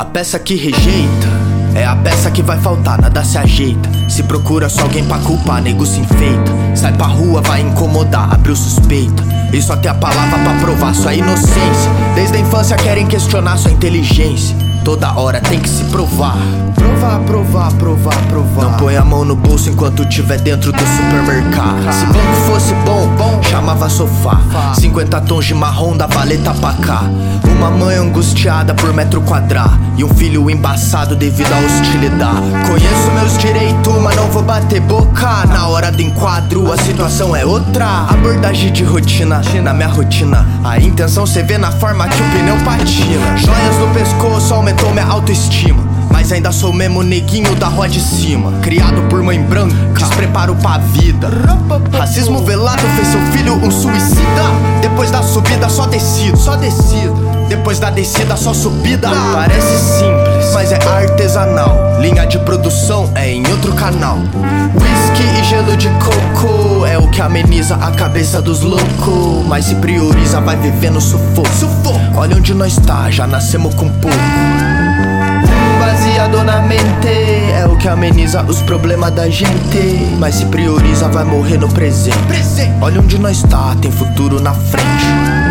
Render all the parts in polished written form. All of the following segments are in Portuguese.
A peça que rejeita é a peça que vai faltar, nada se ajeita. Se procura só alguém pra culpar, nego se enfeita. Sai pra rua, vai incomodar, abriu suspeita. E só tem a palavra pra provar sua inocência. Desde a infância querem questionar sua inteligência. Toda hora tem que se provar. Provar. Não põe a mão no bolso enquanto tiver dentro do supermercado. Se banco fosse bom, chamava sofá. 50 tons de marrom da valeta pra cá. Uma mãe angustiada por metro quadrado e um filho embaçado devido à hostilidade. Conheço meus direitos, mas não vou bater boca. Na hora do enquadro a situação é outra. Abordagem de rotina, na minha rotina a intenção cê vê na forma que o pneu patina. Joias no pescoço aumentou minha autoestima, mas ainda sou mesmo neguinho da rua de cima. Criado por mãe branca, despreparo pra vida. Racismo velado fez seu filho um suicida. Depois da subida só descida. Depois da descida só subida. Parece simples, mas é artesanal. Linha de produção é em outro canal. Whisky e gelo de coco é o que ameniza a cabeça dos loucos, mas se prioriza vai vivendo sufoco. Olha onde nós tá, já nascemos com pouco. Baseado na mente é o que ameniza os problemas da gente, mas se prioriza vai morrer no presente. Olha onde nós tá, tem futuro na frente.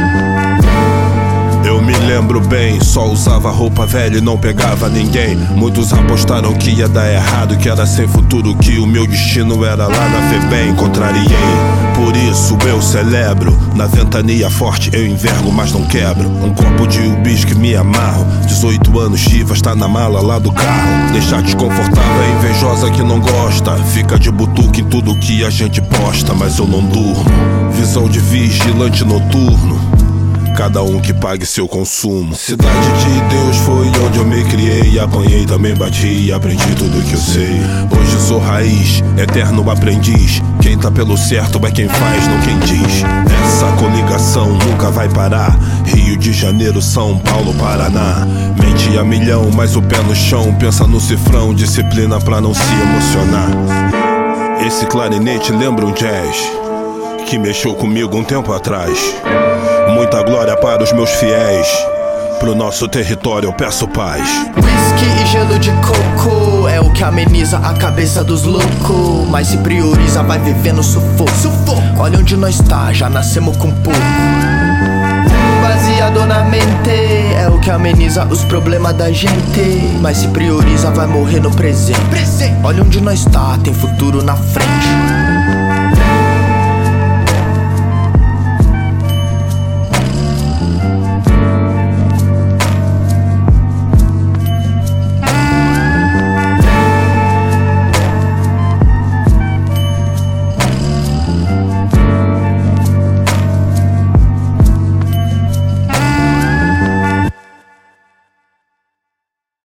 Eu me lembro bem, só usava roupa velha e não pegava ninguém. Muitos apostaram que ia dar errado, que era sem futuro, que o meu destino era lá na FEBEM. Contrariei, por isso eu celebro. Na ventania forte eu envergo, mas não quebro. Um copo de uísque me amarro. 18 anos, Chivas tá na mala lá do carro. Deixar desconfortável é invejosa que não gosta. Fica de butuca em tudo que a gente posta, mas eu não durmo. Visão de vigilante noturno, cada um que pague seu consumo. Cidade de Deus foi onde eu me criei. Apanhei, também bati e aprendi tudo que eu sei. Hoje sou raiz, eterno aprendiz. Quem tá pelo certo é quem faz, não quem diz. Essa coligação nunca vai parar. Rio de Janeiro, São Paulo, Paraná. Mente a milhão, mas o pé no chão. Pensa no cifrão, disciplina pra não se emocionar. Esse clarinete lembra um jazz que mexeu comigo um tempo atrás. Muita glória para os meus fiéis. Pro nosso território eu peço paz. Whisky e gelo de coco é o que ameniza a cabeça dos loucos, mas se prioriza vai vivendo sufoco. Olha onde nós tá, já nascemos com pouco. Baseado na mente é o que ameniza os problemas da gente, mas se prioriza vai morrer no presente. Olha onde nós tá, tem futuro na frente.